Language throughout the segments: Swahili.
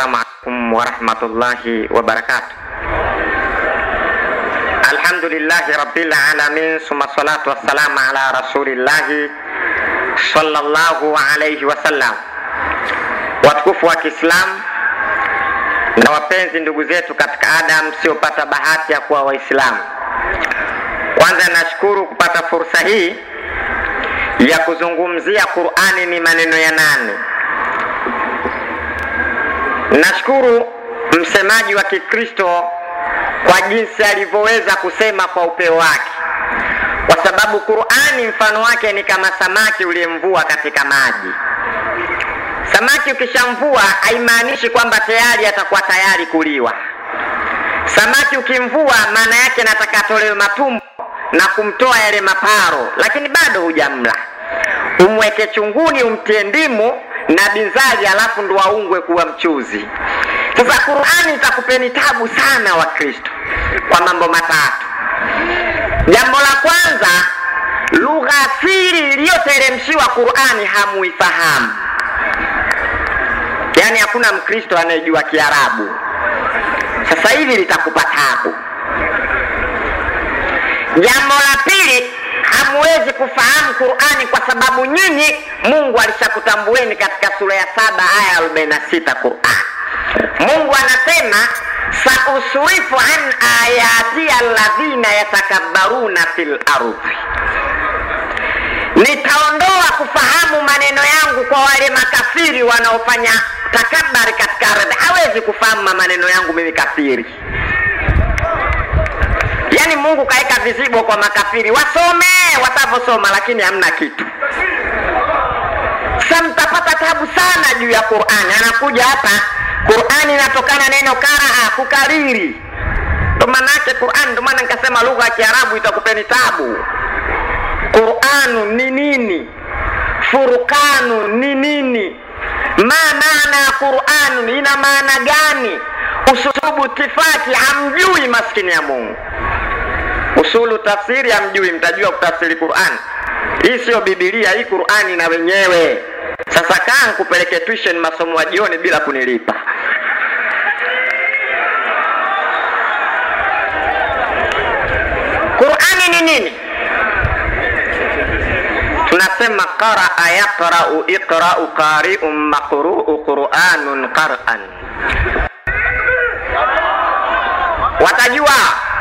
Assalamualaikum warahmatullahi wabarakatuh. Alhamdulillahi rabbil alamin, summa salatu wassalamu ala rasulillahi sallallahu alayhi wasallam. Watukufu wa Kiislamu na wapenzi ndugu zetu katika ada msiopata bahati ya kuwa Waislamu, kwanza nashukuru kupata fursa hii ya kuzungumzia Qur'ani ni maneno ya nani. Nashukuru msemaji wa Kikristo kwa jinsi alivyoweza kusema kwa upeo wake, kwa sababu Qur'ani mfano wake ni kama samaki uliyemvua katika maji. Samaki ukishamvua haimaanishi kwamba tayari atakuwa tayari kuliwa. Samaki ukimvua maana yake nataka atolewe matumbo na kumtoa yale maparo, lakini bado hujamla. Umweke chunguni, umtie ndimu na binzari, alafu ndo aungwe kuwa mchuzi. Sasa Qur'ani itakupeni tabu sana wa Kristo kwa mambo matatu. Jambo la kwanza, lugha asili iliyoteremshiwa Qur'ani hamuifahamu. Yaani hakuna Mkristo anayejua Kiarabu. Sasa hivi litakupa tabu. Jambo la pili, hamuwezi kufahamu Qur'ani kwa sababu nyinyi Mungu alishakutambueni katika sura ya 7 aya 46 Qur'an. Mungu anasema sausrifu an ayati alladhina yatakabbaruna fil ardhi, nitaondoa kufahamu maneno yangu kwa wale makafiri wanaofanya takabari katika ardhi. Hawezi kufahamu maneno yangu mimi kafiri. Yaani Mungu kaeka vizibo kwa makafiri, wasome watavosoma lakini hamna kitu. Sasa mtapata tabu sana juu ya Qur'ani. Anakuja hapa, Qur'ani inatokana neno karaa, kukariri. Ndio maana yake Qur'an, ndio maana nikasema lugha ya Kiarabu itakupeni tabu. Qur'anu ni nini? Furqanu ni nini? Maana Qur'an ina maana gani? Usulubu tifaki hamjui, maskini ya Mungu. Usulu tafsiri hamjui, mtajua kutafsiri Qur'an. Hii sio Biblia, hii Qur'ani na wenyewe. Sasa kaa kupeleke tuition masomo ya jioni bila kunilipa. Qur'ani ni nini? Tunasema qaraa yaqra'u, iqra'u, qari'un, maqru'u, Qur'anun, qar'an. Watajua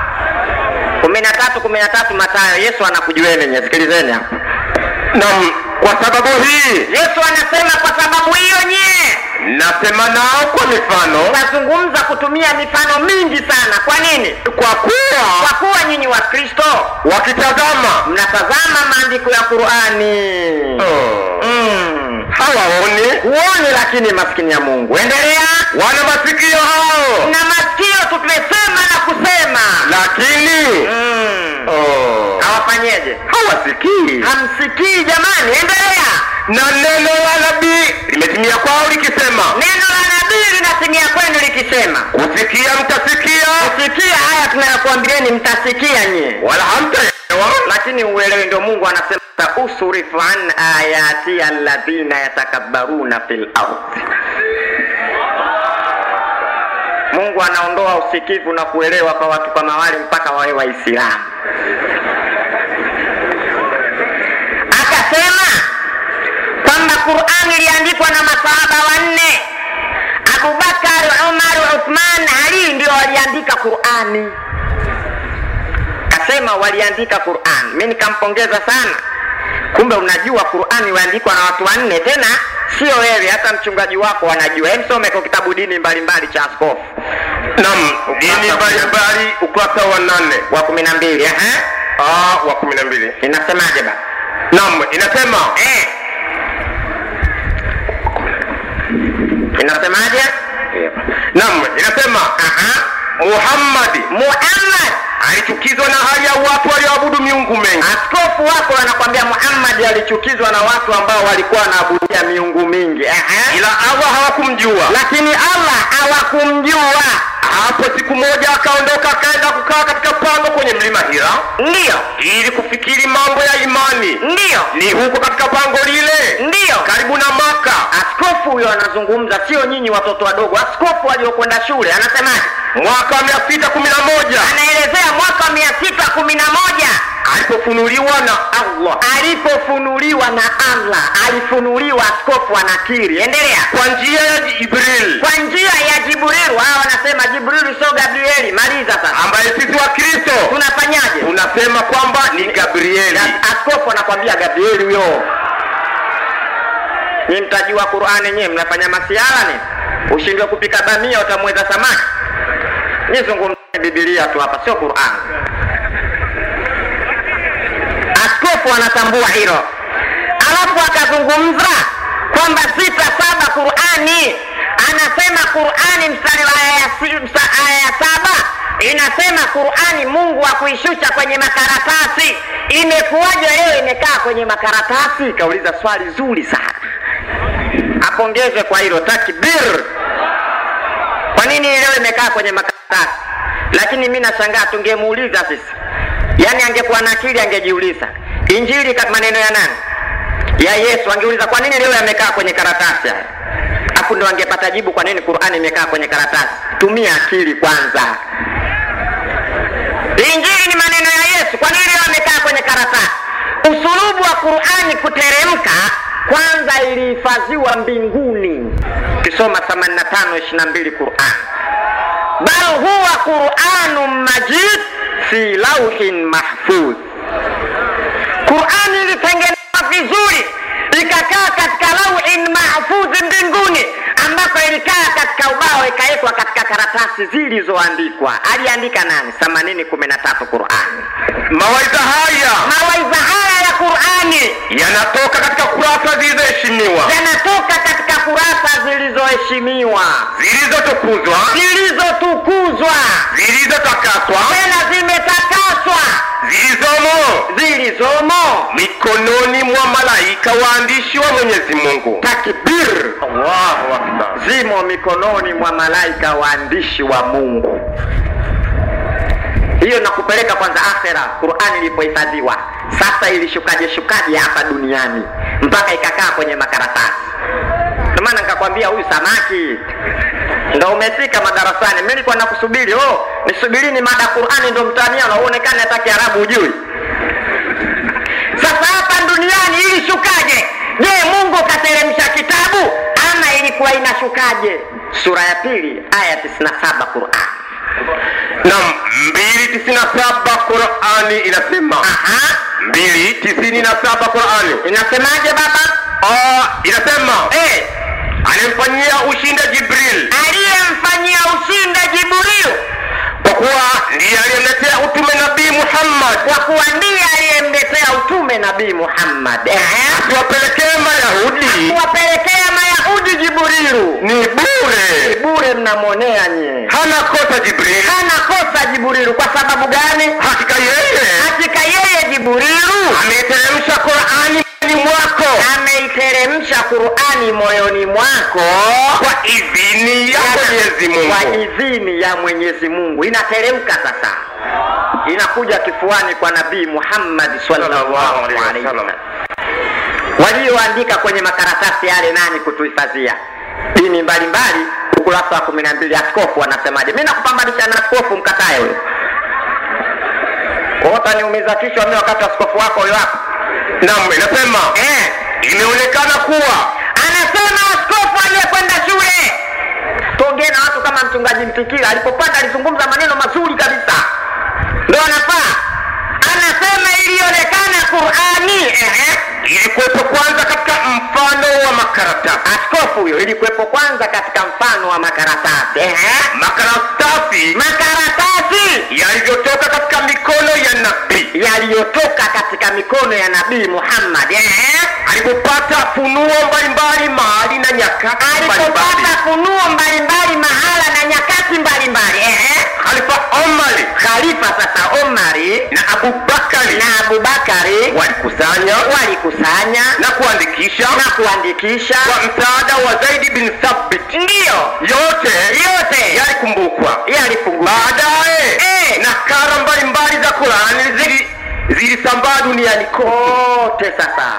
13 Mathayo. Yesu anakujueni nyinyi, sikilizeni hapa. Naam, kwa sababu hii Yesu anasema kwa sababu hiyo nyie nasema nao kwa mifano. Nazungumza kutumia mifano mingi sana. Kwa nini? Kwa kuwa nyinyi wa Kristo wakitazama, mnatazama maandiko ya Qur'ani. Huoni lakini maskini ya Mungu. Endelea. Wana masikio hao. Na masikio tumesema na kusema, lakini hawafanyeje? Hawasikii. Hamsikii jamani. Endelea. Na neno la nabii limetimia kwao likisema. Neno la nabii linatimia kwenu likisema. Kusikia mtasikia. Kusikia haya tunayokuambieni mtasikia nyie, wala hamtaelewa, lakini uelewe. Ndio Mungu anasema usrifu an ayati alladhina yatakabbaruna fil ardh. Mungu anaondoa usikivu na kuelewa kwa watu kama wale mpaka wawe Waislamu. Akasema kwamba Qur'ani iliandikwa na masahaba wanne. Abu Bakar, Umar, Uthman, Ali ndio waliandika Qur'ani. Kasema waliandika Qur'an. Mimi nikampongeza sana. Kumbe unajua Qur'ani iliandikwa na watu wanne, tena sio wewe, hata mchungaji wako anajua. Hem, some kwa kitabu dini mbalimbali cha askofu. Naam, dini mbalimbali ukurasa wa 8 wa 12. Wa 12. Inasemaje ba? Naam, inasema inasemaje? Naam, inasema Muhammad alichukizwa na hali ya watu walioabudu miungu mengi. Askofu wako anakuambia Muhammad alichukizwa na watu ambao walikuwa wanaabudia miungu mingi. Ila Allah hawakumjua. Lakini Allah hawakumjua. Hapo siku moja akaondoka akaenda kukaa katika pango kwenye mlima Hira. Ndio. Ili kufikiri mambo ya imani. Ndio. Ni huko katika pango lile. Ndio. Karibu na Maka. Askofu huyo anazungumza, sio nyinyi watoto wadogo. Askofu aliyokwenda shule anasemaje? Mwaka 611. Anaelezea mwaka 611 alipofunuliwa na Allah. Alipofunuliwa na Allah, alifunuliwa, askofu anakiri. Endelea. Kwa njia ya Jibril. Kwa njia ya Jibril. Wao wanasema Jibril sio Gabrieli. Maliza sasa. Ambaye sisi wa Kristo tunafanyaje? Tunasema kwamba ni Gabrieli. Askofu anakuambia Gabrieli huyo. Ni mtaji wa Qur'ani, nyewe mnafanya masiala ni? Ushindwe kupika bamia utamweza samaki. Nizungumzie Biblia tu hapa, sio Qur'an. Askofu anatambua hilo. Alafu akazungumza kwamba 6:7 Qur'ani. Anasema Qur'ani mstari wa aya 7 inasema Qur'ani Mungu akuishusha kwenye makaratasi. Imekuwaje leo imekaa kwenye makaratasi? Kauliza swali zuri sana. Apongezwe kwa hilo, takbir. Kwa nini leo imekaa kwenye makaratasi? Lakini mimi nashangaa, tungemuuliza sisi. Yaani angekuwa na akili angejiuliza. Injili kama maneno ya nani? Ya Yesu. Angeuliza kwa nini leo yamekaa kwenye karatasi haya? Hapo ndo angepata jibu kwa nini Qur'ani imekaa kwenye karatasi. Tumia akili kwanza. Injili ni maneno ya Yesu, kwa nini leo yamekaa kwenye karatasi? Usulubu wa Qur'ani kuteremka kwanza ilihifadhiwa mbinguni. Kisoma 85:22 Qur'an. Bal huwa Qur'anun Majid fi lawhin mahfuz. Qur'ani ilitengenezwa vizuri ikakaa katika lawhin mahfuz mbinguni, ambako ilikaa katika ubao ikawekwa katika karatasi zilizoandikwa. Aliandika nani? 80:13 Qur'ani. Mawaidha haya ya Qur'ani yanatoka katika kurasa zilizoheshimiwa. Yanatoka katika kurasa zilizoheshimiwa, zilizotukuzwa, zilizotakaswa, tena zimetakaswa, zilizomo mikononi mwa malaika waandishi wa Mwenyezi Mungu. Takbir. Allahu Akbar. Zimo mikononi mwa malaika waandishi wa Mungu. Hiyo nakupeleka kwanza akhera. Qur'ani ilipohifadhiwa, sasa ilishukaje hapa duniani mpaka ikakaa kwenye makaratasi. Ndio maana nikakwambia huyu samaki ndio umefika madarasani. Mimi nilikuwa nakusubiri, nisubirini mada Qur'ani ndio mtania na uonekane hata Kiarabu hujui. Sasa hapa duniani ilishukaje? Je, Mungu kateremsha kitabu ama ilikuwa inashukaje? Sura ya 2 aya 97 Qur'an. Na 2:97 Qur'ani inasema. 2:97 Qur'ani inasemaje baba? Inasema alimfanyia ushindi Jibril. Aliyemfanyia ushindi Jibril kwa kuwa ndiye aliyemletea utume Nabii Muhammad. Kwa kuwa ndiye aliyemletea utume Nabii Muhammad. Asiwapelekee Mayahudi Jibrilu. Ni bure mnamonea nyie. Hana kosa Jibrilu. Kwa sababu gani? Hakika yeye Jibrilu ameiteremsha Qur'ani moyoni mwako. Kwa idhini ya Mwenyezi Mungu. Inateremka sasa. Inakuja kifuani kwa Nabii Muhammad sallallahu alaihi wasallam. Walioandika kwenye makaratasi yale nani kutuhifadhia? Dini mbalimbali, ukurasa wa 12. Askofu anasemaje? Mimi nakupambanisha na askofu, mkatae huyo. Wote niumiza kichwa mimi wakati askofu wako huyo hapo. Naam, inasema imeonekana kuwa, anasema askofu aliyekwenda shule. Tuongee na watu kama mchungaji Mtikila alipopanda alizungumza maneno mazuri kabisa. Ndio anafaa. Anasema ilionekana Qur'ani ilikuwepo kwanza katika mfano wa makaratasi. Askofu huyo, ilikuwepo kwanza katika mfano wa makaratasi. Makaratasi yaliyotoka katika mikono ya Nabii Muhammad. Alipopata funuo mbalimbali mahali na nyakati mbalimbali. Khalifa sasa Omari na Abubakari askari walikusanya na kuandikisha kwa msaada wa Zaid bin Thabit. Ndio Yote yalikumbukwa. Baadaye nakala mbalimbali za Qur'an zilisambaa duniani kote. Sasa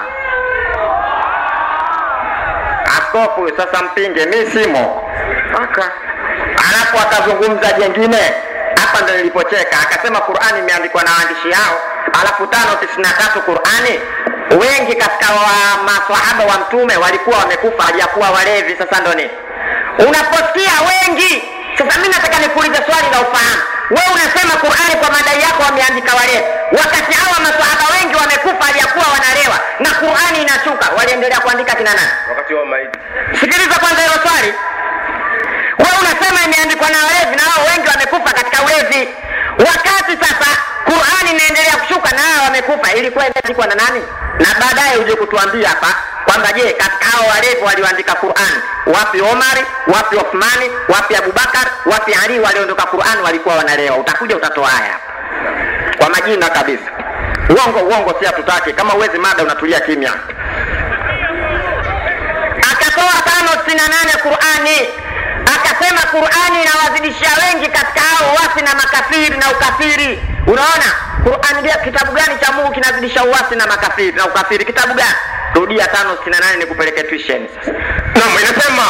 askofu sasa mpinge mimi simo. Alafu akazungumza jengine hapa ndo nilipocheka, akasema Qur'ani imeandikwa na waandishi hao, alafu 593 Qur'ani wengi katika maswahaba wa mtume walikuwa wamekufa hajakuwa walevi. Sasa ndo nini unaposikia wengi? Sasa mimi nataka nikuulize swali la ufahamu. Wewe unasema Qur'ani kwa madai yako wameandika walevi, wakati hawa maswahaba wengi wamekufa hajakuwa wanalewa na Qur'ani inashuka, waliendelea kuandika kina nani wakati wa maiti? Sikiliza kwanza hilo swali. Wewe unasema imeandikwa na walevi na hao wengi wamekufa katika ulevi, wakati sasa Qur'ani inaendelea kushuka na hao wamekufa. Ilikuwa imeandikwa na nani? Na baadaye uje kutuambia hapa kwamba je, katika hao walevi walioandika Qur'ani wapi Omari, wapi Uthmani, wapi Abubakar, wapi Ali walioandika Qur'ani walikuwa wanalewa? Utakuja utatoa haya kwa majina kabisa. Uongo si hatutaki. Kama uwezi mada unatulia kimya. Akatoa 568 Qur'ani, akasema Qur'ani inawazidishia wengi katika hao wasi na makafiri na ukafiri. Unaona Qur'ani kitabu gani cha Mungu kinazidisha uasi na makafiri na ukafiri? Kitabu gani? Rudia 568 nikupeleke tuition sasa. Naam, inasema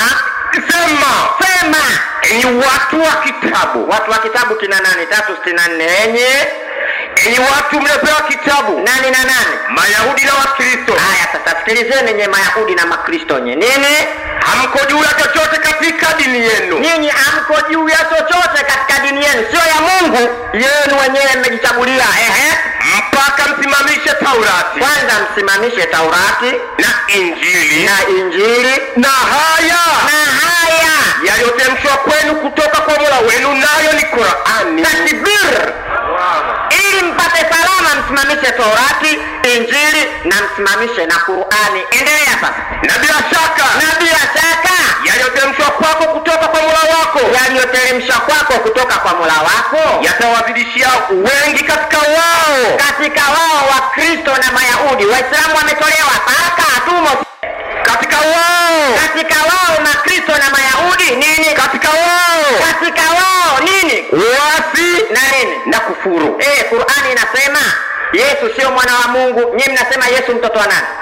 sema enyi watu wa kitabu kina nani? 364 enyi watu mnapewa kitabu. Nani na nani? Mayahudi na Wakristo. Haya sasa sikilizeni nye Mayahudi na Makristo nye. Nini? Hamko juu ya chochote katika dini yenu. Nyinyi hamko juu ya chochote katika dini yenu, sio ya Mungu yenu wenyewe mmejichagulia. Mpaka msimamishe Taurati. Kwanza msimamishe Taurati na Injili na haya yaliyoteremshwa kwenu kutoka kwa Mola wenu, nayo ni Qur'ani. Takbir. Ili mpate salama msimamishe Taurati, Injili na msimamishe na Qur'ani. Endelea sasa. Na bila shaka yaliyoteremshwa kwako kutoka kwa Mola wako yatawazidishia wengi katika wao Wakristo na Mayahudi. Waislamu wametolewa paka atumo katika wao Makristo na Mayahudi. Nini katika wao nini? Uasi na nini? Na kufuru. Qur'ani inasema Yesu sio mwana wa Mungu. Nyinyi mnasema Yesu mtoto wa nani?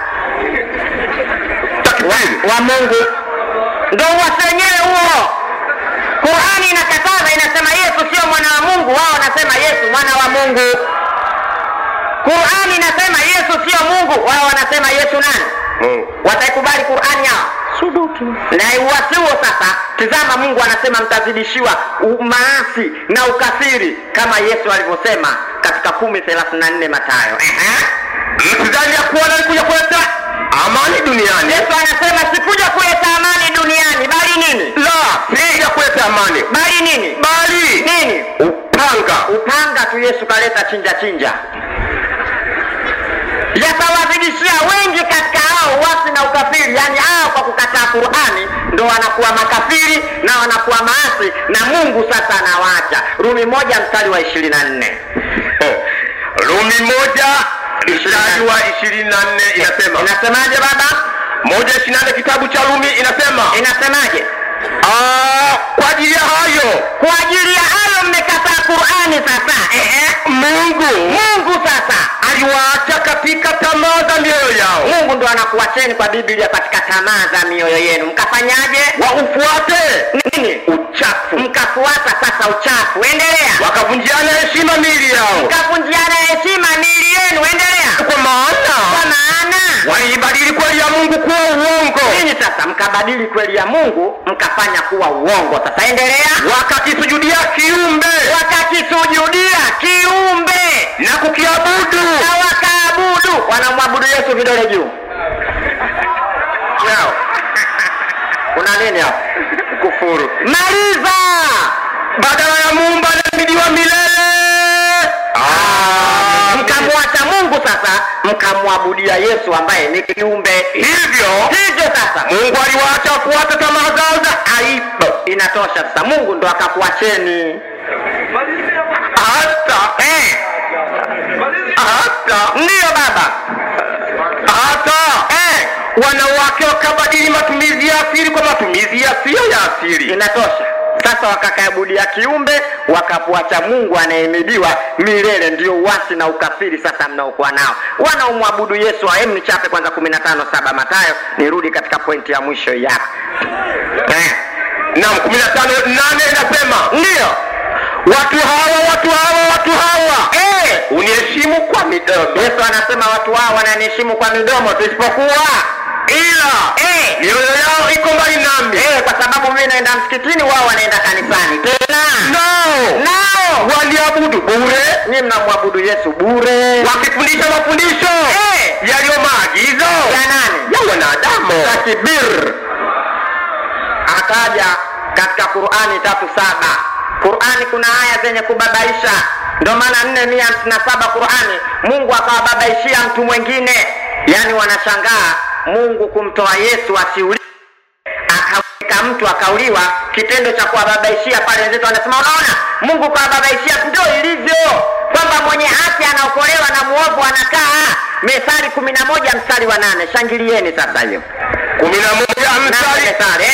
Wa Mungu. Ndio wasenyewe huo. Qur'ani inakataza, inasema Yesu sio mwana wa Mungu, wao wanasema Yesu mwana wa Mungu. Qur'ani inasema Yesu sio Mungu, wao wanasema Yesu nani? Mungu. Wataikubali Qur'ani yao? Subutu. Na uasi sasa, tazama Mungu anasema mtazidishiwa maasi na ukafiri kama Yesu alivyosema katika 10:34 Mathayo. Msidhani ya kuwa nalikuja kuleta amani duniani. Yesu anasema sikuja kuleta amani duniani, bali nini? Sikuja kuleta amani, bali nini? Upanga tu Yesu kaleta chinja. Yatawazidishia wengi katika hao wasi na ukafiri, yani hao kwa kukataa Qur'ani ndo wanakuwa makafiri na wanakuwa maasi na Mungu sasa anawaacha. Rumi 1:24. Rumi 1:24 inasemaje baba? 1:24 kitabu cha Rumi inasemaje? Kwa ajili ya hayo mmekataa Qur'ani sasa. Mungu sasa aliwaacha katika tamaa za mioyo yao. Mungu ndo anakuacheni kwa Biblia katika tamaa za mioyo yenu. Mkafanyaje? Waufuate nini? Uchafu. Mkafuata sasa uchafu. Endelea. Wakavunjiana heshima miili yao. Mkavunjiana heshima miili yenu. Endelea. Kwa maana walibadili kweli ya Mungu kuwa uongo. Nini sasa? Mkabadili kweli ya Mungu mkafanya kuwa uongo. Sasa endelea. Wakakisujudia kiumbe na kukiabudu. Na wakaabudu. Wanamwabudu Yesu vidole juu. Yao. Kuna nini hapo? Kufuru. Maliza. Badala ya Muumba anahimidiwa milele. Mkamwacha Mungu sasa, mkamwabudia Yesu ambaye ni kiumbe. Hivyo sasa Mungu aliwaacha kufuata tamaa zao za aibu. Inatosha sasa, Mungu ndo akakuacheni. Hata Ndiyo baba. Hata wanawake wakabadili matumizi ya asili kwa matumizi yasiyo ya asili. Inatosha. Sasa wakakaabudia kiumbe, wakapuacha Mungu anayehimidiwa milele. Ndio uasi na ukafiri sasa mnaokuwa nao. Wanaomwabudu Yesu, hem nichape kwanza 15:7 Mathayo, nirudi katika pointi ya mwisho yako. Naam, 15:8 inasema, ndio, watu hawa uniheshimu kwa midomo. Yesu anasema watu hao wananiheshimu kwa midomo, tusipokuwa ila mioyo yao iko mbali nami. Kwa sababu mimi naenda msikitini, wao wanaenda kanisani. Tena nao waliabudu bure. Nyinyi mnamwabudu Yesu bure, wakifundisha mafundisho yaliyo maagizo ya nani? Ya wanadamu. Takbir. Akaja katika Qur'ani 3:7. Qur'ani kuna aya zenye kubabaisha. Ndio maana 457 Qur'ani Mungu akawababaishia mtu mwingine. Yaani wanashangaa Mungu kumtoa Yesu asiuliwe, akaweka mtu akauliwa. Kitendo cha kuwababaishia pale wenzetu wanasema unaona Mungu kawababaishia. Ndio ilivyo kwamba mwenye haki anaokolewa na muovu anakaa. Methali 11:8. Shangilieni sasa hiyo. 11 Methali.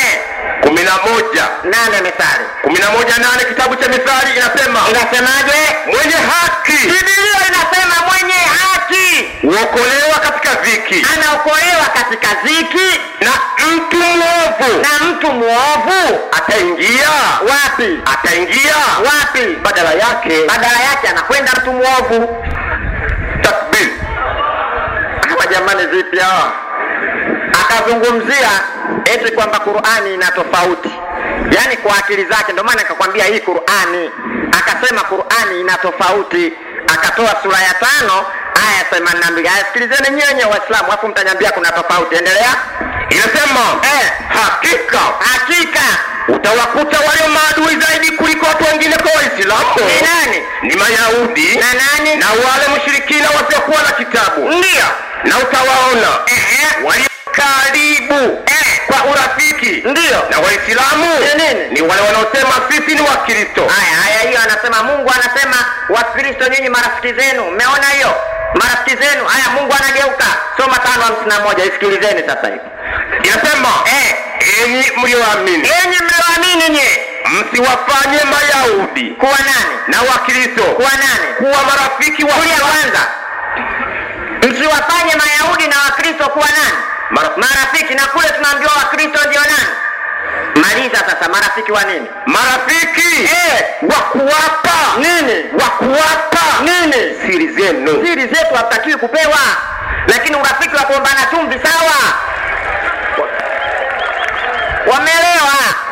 11:8 Methali. 11:8 kitabu cha Methali inasemaje? Mwenye haki. Biblia inasema mwenye haki huokolewa katika dhiki. Anaokolewa katika dhiki. Na mtu muovu ataingia wapi? Badala yake anakwenda mtu muovu. Takbir. Hawa jamani vipi hawa? Akazungumzia eti kwamba Qur'ani ina tofauti. Yaani kwa akili zake, ndio maana akakwambia hii Qur'ani. Akasema Qur'ani ina tofauti. Akatoa sura ya 5 aya 82. Sikilizeni nyenye Waislamu, hapo mtaniambia kuna tofauti. Endelea. Inasema hakika utawakuta walio maadui zaidi kuliko watu wengine kwa Waislamu. Ni nani? Ni Mayahudi. Na nani? Na wale mushirikina wasiokuwa na kitabu. Ndio. Na utawaona walio karibu kwa urafiki. Ndio. Na Waislamu ni wale wanaosema sisi ni Wakristo. Haya hiyo anasema Mungu anasema Wakristo nyinyi marafiki zenu. Umeona hiyo? Marafiki zenu. Haya Mungu anageuka. Soma 5:51. Isikilizeni sasa hivi. Inasema enyi mlioamini nye msiwafanye Mayahudi kuwa nani? Na Wakristo kuwa nani? Kuwa marafiki wa kwanza. Msiwafanye Mayahudi na Wakristo kuwa nani? Marafiki. Na kule tunaambiwa Wakristo ndio nani? Maliza sasa, marafiki wa nini? Marafiki wa kuwapa nini? Siri zenu. Siri zetu hatakiwi kupewa. Lakini urafiki wa kuombana chumvi sawa. Wameelewa?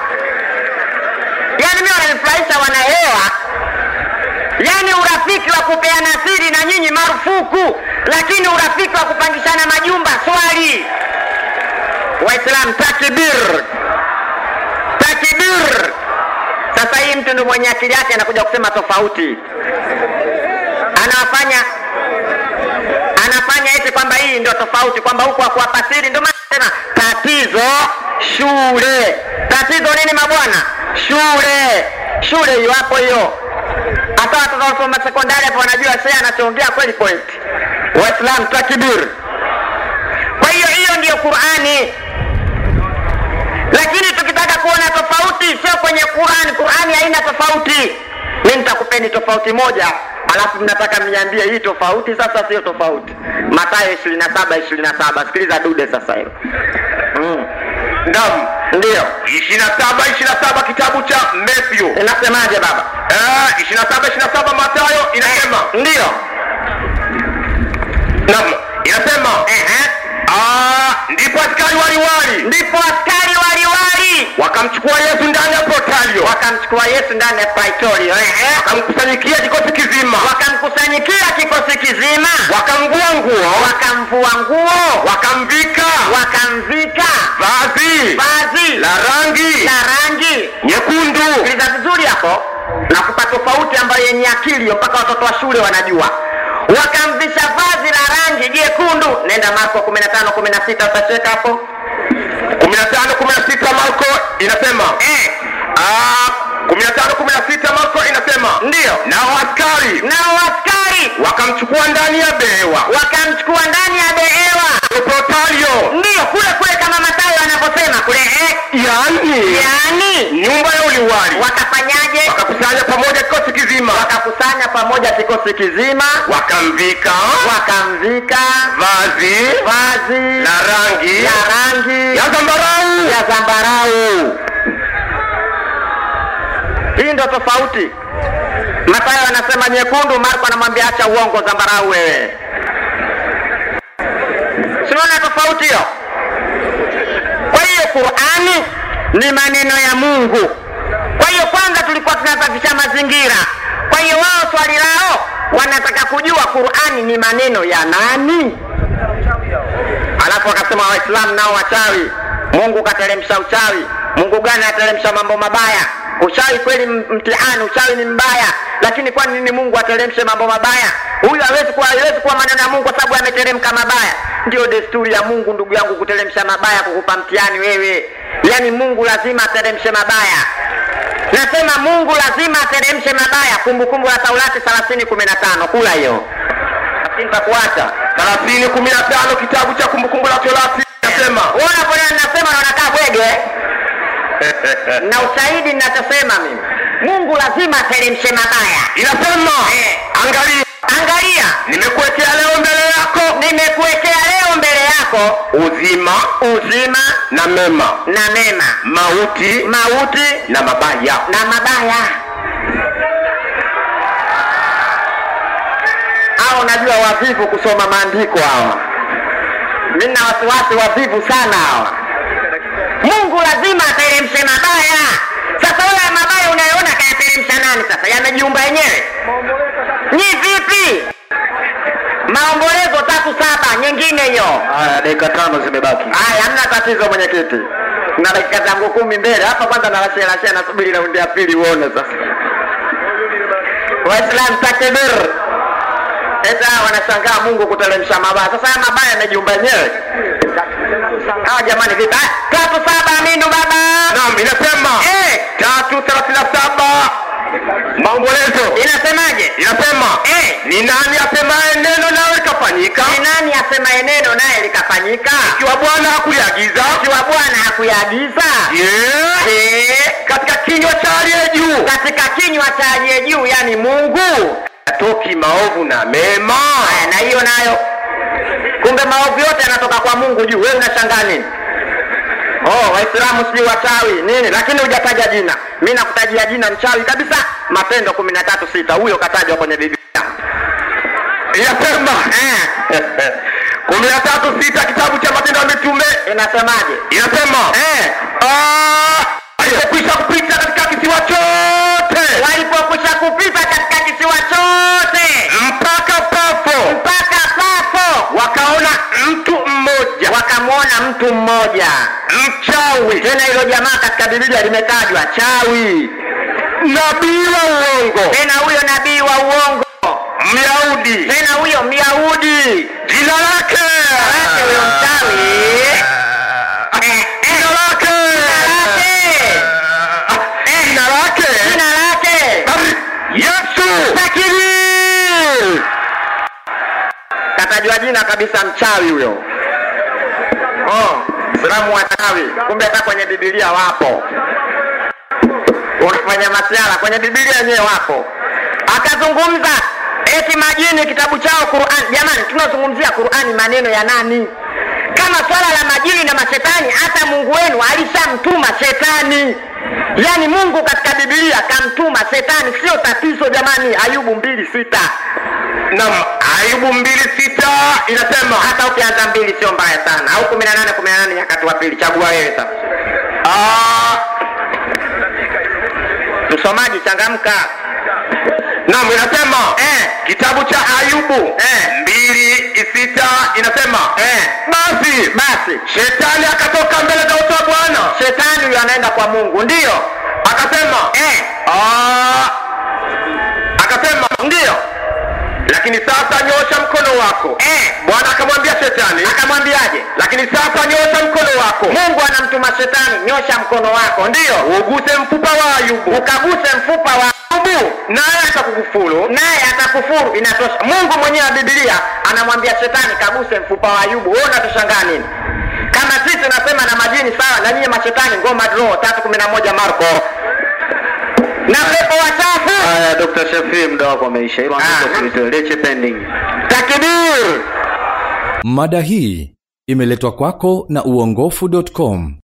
Yaani mimi wananifurahisha wanaelewa. Yaani urafiki wa kupeana siri na nyinyi marufuku, lakini urafiki wa kupangishana majumba swali. Waislamu takbir. Sasa hii mtu ndio mwenye akili yake anakuja kusema tofauti. Anafanya eti kwamba hii ndio tofauti, kwamba huko hakuwapa siri. Ndio maana tena tatizo shule. Tatizo nini mabwana? Shule hiyo hapo hiyo. Hata watoto wasoma sekondari hapo wanajua sasa anachoongea kweli point. Waislamu takbir. Kwa hiyo ndio Qur'ani. Lakini tukitaka kuona tofauti sio kwenye Qur'ani haina tofauti. Mimi nitakupeni tofauti moja, alafu mnataka mniambie hii tofauti sasa sio tofauti. Mathayo 27:27. Sikiliza dude sasa hilo. Naam, ndio. 27 kitabu cha Matthew. Inasemaje baba? 27 Mathayo inasema. Ndio. Naam, inasema ndipo askari waliwali wakamchukua Yesu ndani ya Praitorio. Wakamkusanyikia kikosi kizima. Wakamvua nguo. Wakamvika vazi la rangi nyekundu. Sikiliza vizuri hapo. Nakupa tofauti ambayo yenye akili mpaka watoto wa shule wanajua. Wakamvisha vazi la rangi nyekundu. Nenda Marko 15:16 utacheka hapo. 15:16 Marko inasema 15:16 Marko inasema ndio. Nao askari wakamchukua ndani ya bewa. yani nyumba ya uliwali. Wakafanyaje? Wakakusanya pamoja kikosi kizima. Wakakusanya pamoja kikosi kizima, wakamvika vazi la rangi ya zambarau. Hii ndio tofauti. Mathayo anasema nyekundu, Marko anamwambia acha uongo, zambarau wewe. Siona tofauti hiyo? Kwa hiyo Qur'ani ni maneno ya Mungu. Kwa hiyo kwanza tulikuwa tunasafisha mazingira. Kwa hiyo wao swali lao wanataka kujua Qur'ani ni maneno ya nani? Alafu wakasema Waislamu nao wachawi. Mungu kateremsha uchawi. Mungu gani ateremsha mambo mabaya? Uchawi kweli mtihani, uchawi ni mbaya, lakini kwa nini Mungu ateremshe mambo mabaya? Huyu hawezi kuwa maneno ya Mungu kwa sababu ameteremka mabaya. Ndio desturi ya Mungu ndugu yangu, kuteremsha mabaya kukupa mtihani wewe. Yaani Mungu lazima ateremshe mabaya. Nasema Mungu lazima ateremshe mabaya. Kumbukumbu la Taurati 30:15 kula hiyo. Nitakuacha 30:15 kitabu cha Kumbukumbu la Taurati nasema. Unaona kwa nini nasema na unakaa bwege? Na ushahidi ninachosema mimi. Mungu lazima ateremshe mabaya. Inasema angalia nimekuwekea leo mbele yako uzima na mema, mauti na mabaya. Hao najua wavivu kusoma maandiko hawa. Mimi na wasiwasi wavivu sana hawa. Mungu lazima ateremshe mabaya. Sasa wala mabaya unayoona kayateremsha nani sasa? Yamejiumba yenyewe. Ni vipi? Maombolezo 3:7 nyingine hiyo. Haya, dakika 5 zimebaki. Haya, hamna tatizo mwenyekiti. Na dakika zangu 10 mbele. Hapa kwanza narashia nasubiri raundi ya pili uone sasa. Waislamu takbir. Eta wanashangaa Mungu kuteremsha mabaya. Sasa mabaya yamejiumba yenyewe. Hawa jamani vipi? 3:7 aminu baba. Naam, inasema 3:37 maombolezo. Inasemaje? Inasema ni nani asemaye neno naye likafanyika? Ni nani asemaye neno naye likafanyika? Ikiwa Bwana hakuyagiza. Katika kinywa cha aliye juu. Yani Mungu atoki maovu na mema. Haya, na hiyo nayo. Kumbe maovu yote yanatoka kwa Mungu juu. Wewe unashangaa nini? Waislamu sijui wachawi nini, lakini hujataja jina. Mimi nakutajia jina mchawi kabisa. Matendo 13:6 huyo katajwa kwenye Biblia. Inasema 13:6 kitabu cha Matendo ya Mitume. Inasemaje? Inasema walipokwisha kupita katika kisiwa chote mpaka Pafo wakamwona mtu mmoja mchawi. Tena hilo jamaa katika Biblia limetajwa chawi, nabii wa uongo. Tena huyo nabii wa uongo Myahudi. Tena huyo Myahudi jina lake huyo mchawi Yesu. Takiri. Katajua jina kabisa mchawi huyo. Salamu wachawi. Kumbe hata kwenye Biblia wapo. Unafanya masiara kwenye Biblia yenyewe wapo. Akazungumza eti majini kitabu chao Qur'an. Jamani, tunazungumzia Qur'ani maneno ya nani? Kama swala la majini na mashetani, hata Mungu wenu alishamtuma shetani. Yani Mungu katika Biblia kamtuma shetani, sio tatizo jamani. Ayubu 2:6. Naam, Ayubu 2:6 inasema hata ukianza 2 sio mbaya sana. Au 18 Nyakati wa Pili, chagua wewe sasa. Msomaji changamka. Naam, inasema kitabu cha Ayubu 2:6 inasema basi shetani akatoka mbele za uso wa Bwana. Shetani huyo anaenda kwa Mungu, ndio. Akasema ndio. Lakini sasa nyosha mkono wako. Bwana akamwambia shetani. Akamwambiaje? Lakini sasa nyosha mkono wako. Mungu anamtuma shetani, nyosha mkono wako, ndio. Uguse mfupa wa Ayubu. Ukaguse mfupa wa Ayubu, naye atakukufuru. Inatosha. Mungu mwenyewe wa Biblia anamwambia shetani kaguse mfupa wa Ayubu. Wewe unatushangaa nini? Kama sisi tunasema na majini sawa, na nyinyi mashetani ngoma draw 3:11 Marko. Na pepo wachafu. Haya Dr. Shafi, muda wako umeisha. Hilo andiko kulitoleche pending. Takbir. Mada hii imeletwa kwako na uongofu.com.